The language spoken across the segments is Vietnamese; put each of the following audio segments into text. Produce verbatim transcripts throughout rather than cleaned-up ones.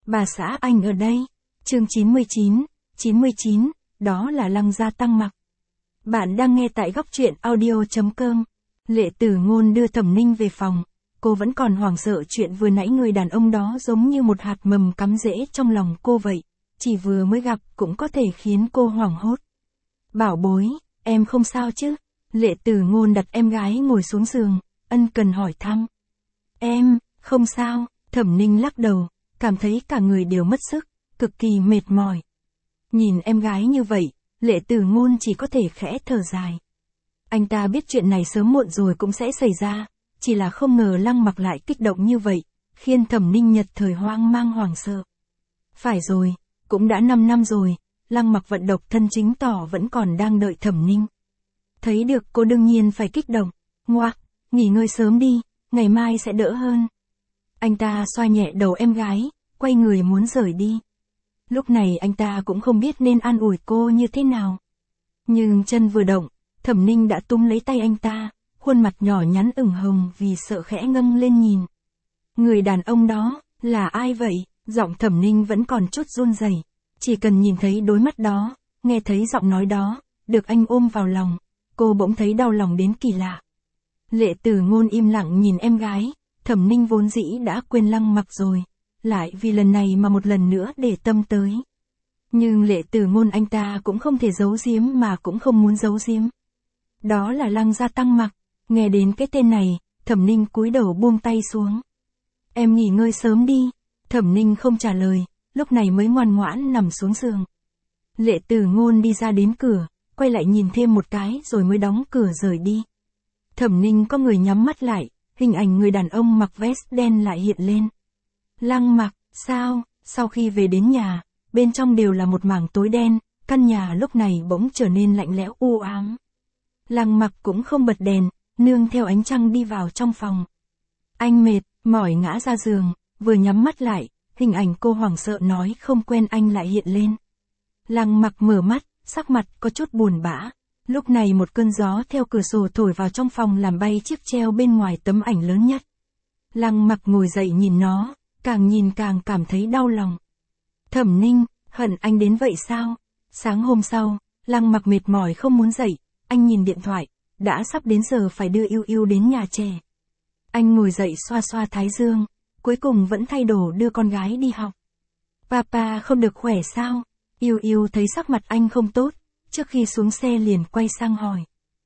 Bà xã anh ở đây. Chương chín mươi chín, chín mươi chín, đó là Lăng Gia Tăng Mặc. Bạn đang nghe tại góc truyện audio chấm com. Lệ Tử Ngôn đưa Thẩm Ninh về phòng. Cô vẫn còn hoảng sợ chuyện vừa nãy người đàn ông đó giống như một hạt mầm cắm rễ trong lòng cô vậy. Chỉ vừa mới gặp cũng có thể khiến cô hoảng hốt. Bảo bối, em không sao chứ? Lệ Tử Ngôn đặt em gái ngồi xuống giường, ân cần hỏi thăm. Em, không sao. Thẩm Ninh lắc đầu, cảm thấy cả người đều mất sức, cực kỳ mệt mỏi. Nhìn em gái như vậy, Lệ Tử Ngôn chỉ có thể khẽ thở dài. Anh ta biết chuyện này sớm muộn rồi cũng sẽ xảy ra, chỉ là không ngờ Lăng Mặc lại kích động như vậy, khiến Thẩm Ninh nhất thời hoang mang hoảng sợ. Phải rồi, cũng đã năm năm rồi, Lăng Mặc vận độc thân chứng tỏ vẫn còn đang đợi Thẩm Ninh. Thấy được cô đương nhiên phải kích động, ngoác, nghỉ ngơi sớm đi, ngày mai sẽ đỡ hơn. Anh ta xoa nhẹ đầu em gái, quay người muốn rời đi. Lúc này anh ta cũng không biết nên an ủi cô như thế nào. Nhưng chân vừa động, Thẩm Ninh đã túm lấy tay anh ta, khuôn mặt nhỏ nhắn ửng hồng vì sợ khẽ ngâng lên nhìn. Người đàn ông đó, là ai vậy? Giọng Thẩm Ninh vẫn còn chút run rẩy. Chỉ cần nhìn thấy đôi mắt đó, nghe thấy giọng nói đó, được anh ôm vào lòng, cô bỗng thấy đau lòng đến kỳ lạ. Lệ Tử Ngôn im lặng nhìn em gái, Thẩm Ninh vốn dĩ đã quên Lăng Mặc rồi, lại vì lần này mà một lần nữa để tâm tới. Nhưng Lệ Tử Ngôn anh ta cũng không thể giấu giếm mà cũng không muốn giấu giếm. Đó là Lăng Gia Tăng Mặc, nghe đến cái tên này, Thẩm Ninh cúi đầu buông tay xuống. Em nghỉ ngơi sớm đi. Thẩm Ninh không trả lời, lúc này mới ngoan ngoãn nằm xuống giường. Lệ Tử Ngôn đi ra đến cửa, quay lại nhìn thêm một cái rồi mới đóng cửa rời đi. Thẩm Ninh có người nhắm mắt lại, hình ảnh người đàn ông mặc vest đen lại hiện lên. Lăng Mặc, sao? Sau khi về đến nhà, bên trong đều là một mảng tối đen, căn nhà lúc này bỗng trở nên lạnh lẽo u ám. Lăng Mặc cũng không bật đèn, nương theo ánh trăng đi vào trong phòng. Anh mệt, mỏi ngã ra giường, vừa nhắm mắt lại, hình ảnh cô hoảng sợ nói không quen anh lại hiện lên. Lăng Mặc mở mắt, sắc mặt có chút buồn bã. Lúc này một cơn gió theo cửa sổ thổi vào trong phòng làm bay chiếc treo bên ngoài tấm ảnh lớn nhất. Lăng Mặc ngồi dậy nhìn nó, càng nhìn càng cảm thấy đau lòng. Thẩm Ninh, hận anh đến vậy sao? Sáng hôm sau, Lăng Mặc mệt mỏi không muốn dậy, anh nhìn điện thoại, đã sắp đến giờ phải đưa Yêu Yêu đến nhà trẻ. Anh ngồi dậy xoa xoa thái dương, cuối cùng vẫn thay đồ đưa con gái đi học. Papa không được khỏe sao? Yêu Yêu thấy sắc mặt anh không tốt, trước khi xuống xe liền quay sang hỏi.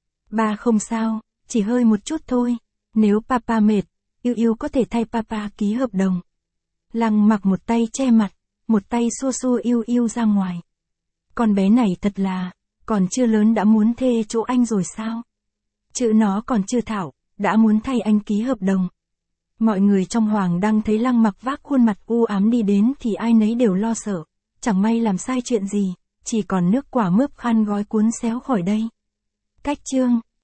Ba không sao, chỉ hơi một chút thôi, nếu papa mệt, Yêu Yêu có thể thay papa ký hợp đồng. Lăng Mặc một tay che mặt, một tay xua xua Yêu Yêu ra ngoài. Con bé này thật là, còn chưa lớn đã muốn thê chỗ anh rồi sao? Chữ nó còn chưa thảo, đã muốn thay anh ký hợp đồng. Mọi người trong Hoàng Đăng thấy Lăng Mặc vác khuôn mặt u ám đi đến thì ai nấy đều lo sợ, chẳng may làm sai chuyện gì, chỉ còn nước quả mướp khăn gói cuốn xéo khỏi đây. Cách chương